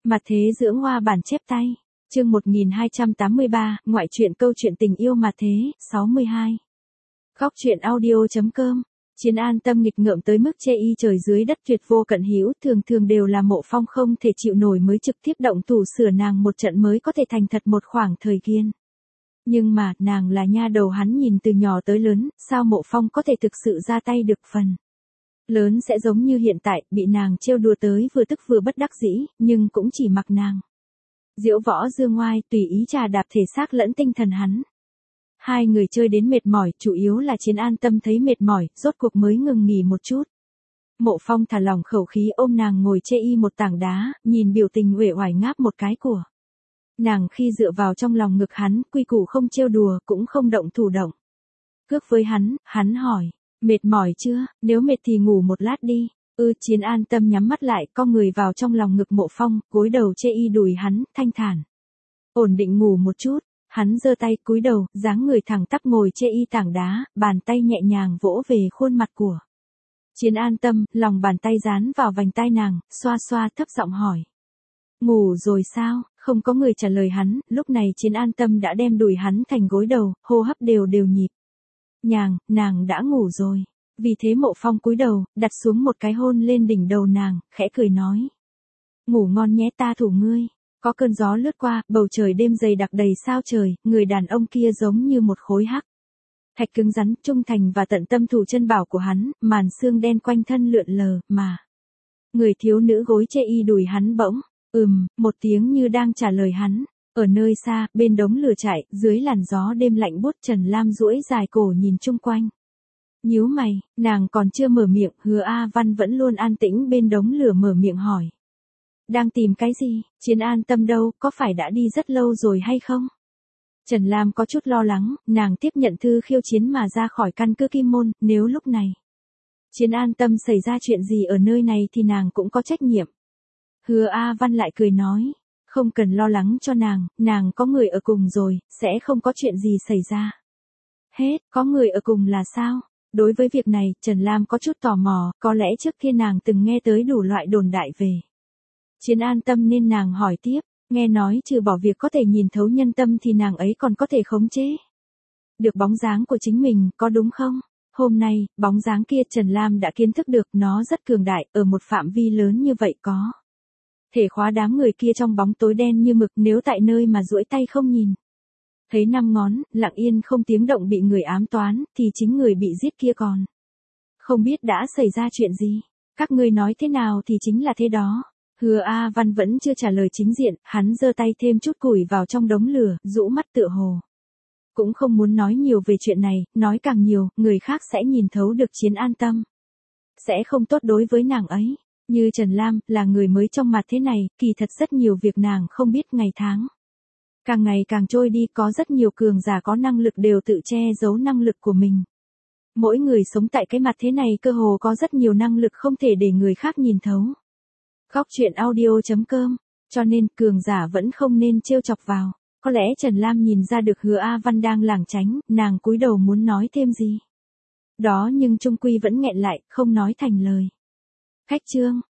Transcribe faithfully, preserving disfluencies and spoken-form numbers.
Mặt thế dưỡng hoa bản chép tay. Chương một nghìn hai trăm tám mươi ba, ngoại truyện câu chuyện tình yêu mặt thế, sáu mươi hai. Góc truyện audio.com. Chiến An Tâm nghịch ngợm tới mức chê y trời dưới đất tuyệt vô cận hữu, thường thường đều là Mộ Phong không thể chịu nổi mới trực tiếp động thủ sửa nàng một trận mới có thể thành thật một khoảng thời gian. Nhưng mà, nàng là nha đầu hắn nhìn từ nhỏ tới lớn, sao Mộ Phong có thể thực sự ra tay được phần lớn sẽ giống như hiện tại, bị nàng trêu đùa tới vừa tức vừa bất đắc dĩ, nhưng cũng chỉ mặc nàng. Diễu võ dương ngoai, tùy ý trà đạp thể xác lẫn tinh thần hắn. Hai người chơi đến mệt mỏi, chủ yếu là Chiến An Tâm thấy mệt mỏi, rốt cuộc mới ngừng nghỉ một chút. Mộ Phong thả lỏng khẩu khí ôm nàng ngồi chê y một tảng đá, nhìn biểu tình uể oải ngáp một cái của nàng khi dựa vào trong lòng ngực hắn, quy củ không trêu đùa, cũng không động thủ động. Cước với hắn, hắn hỏi, mệt mỏi chưa, nếu mệt thì ngủ một lát đi. Ư Chiến An Tâm nhắm mắt lại, co người vào trong lòng ngực Mộ Phong, gối đầu chê y đùi hắn, thanh thản. Ổn định ngủ một chút, hắn giơ tay cúi đầu, dáng người thẳng tắp ngồi chê y tảng đá, bàn tay nhẹ nhàng vỗ về khuôn mặt của Chiến An Tâm, lòng bàn tay dán vào vành tai nàng, xoa xoa thấp giọng hỏi. Ngủ rồi sao? Không có người trả lời hắn, lúc này Chiến An Tâm đã đem đùi hắn thành gối đầu, hô hấp đều đều nhịp. Nhàng, nàng đã ngủ rồi. Vì thế Mộ Phong cúi đầu, đặt xuống một cái hôn lên đỉnh đầu nàng, khẽ cười nói. Ngủ ngon nhé, ta thủ ngươi. Có cơn gió lướt qua, bầu trời đêm dày đặc đầy sao trời, người đàn ông kia giống như một khối hắc thạch cứng rắn, trung thành và tận tâm thủ chân bảo của hắn, màn xương đen quanh thân lượn lờ, mà người thiếu nữ gối chê y đùi hắn bỗng, ừm, một tiếng như đang trả lời hắn. Ở nơi xa, bên đống lửa trại, dưới làn gió đêm lạnh buốt, Trần Lam duỗi dài cổ nhìn chung quanh. Nhíu mày, nàng còn chưa mở miệng, Hứa A Văn vẫn luôn an tĩnh bên đống lửa mở miệng hỏi. Đang tìm cái gì? Chiến An Tâm đâu, có phải đã đi rất lâu rồi hay không? Trần Lam có chút lo lắng, nàng tiếp nhận thư khiêu chiến mà ra khỏi căn cứ Kim Môn, nếu lúc này Chiến An Tâm xảy ra chuyện gì ở nơi này thì nàng cũng có trách nhiệm. Hứa A Văn lại cười nói, không cần lo lắng cho nàng, nàng có người ở cùng rồi, sẽ không có chuyện gì xảy ra. Hết, có người ở cùng là sao? Đối với việc này, Trần Lam có chút tò mò, có lẽ trước kia nàng từng nghe tới đủ loại đồn đại về Chiến An Tâm nên nàng hỏi tiếp, nghe nói trừ bỏ việc có thể nhìn thấu nhân tâm thì nàng ấy còn có thể khống chế được bóng dáng của chính mình, có đúng không? Hôm nay, bóng dáng kia Trần Lam đã kiến thức được nó rất cường đại, ở một phạm vi lớn như vậy có thể khóa đám người kia trong bóng tối đen như mực, nếu tại nơi mà duỗi tay không nhìn thấy năm ngón, lặng yên không tiếng động bị người ám toán, thì chính người bị giết kia còn không biết đã xảy ra chuyện gì. Các ngươi nói thế nào thì chính là thế đó. Hứa A Văn vẫn chưa trả lời chính diện, hắn giơ tay thêm chút củi vào trong đống lửa, rũ mắt tựa hồ cũng không muốn nói nhiều về chuyện này, nói càng nhiều, người khác sẽ nhìn thấu được Chiến An Tâm, sẽ không tốt đối với nàng ấy. Như Trần Lam, là người mới trong mặt thế này, kỳ thật rất nhiều việc nàng không biết, ngày tháng càng ngày càng trôi đi, có rất nhiều cường giả có năng lực đều tự che giấu năng lực của mình. Mỗi người sống tại cái mặt thế này cơ hồ có rất nhiều năng lực không thể để người khác nhìn thấu. Góc truyện audio.com, cho nên cường giả vẫn không nên trêu chọc vào. Có lẽ Trần Lam nhìn ra được Hứa A Văn đang lảng tránh, nàng cúi đầu muốn nói thêm gì đó nhưng chung quy vẫn nghẹn lại, không nói thành lời. Khách trương,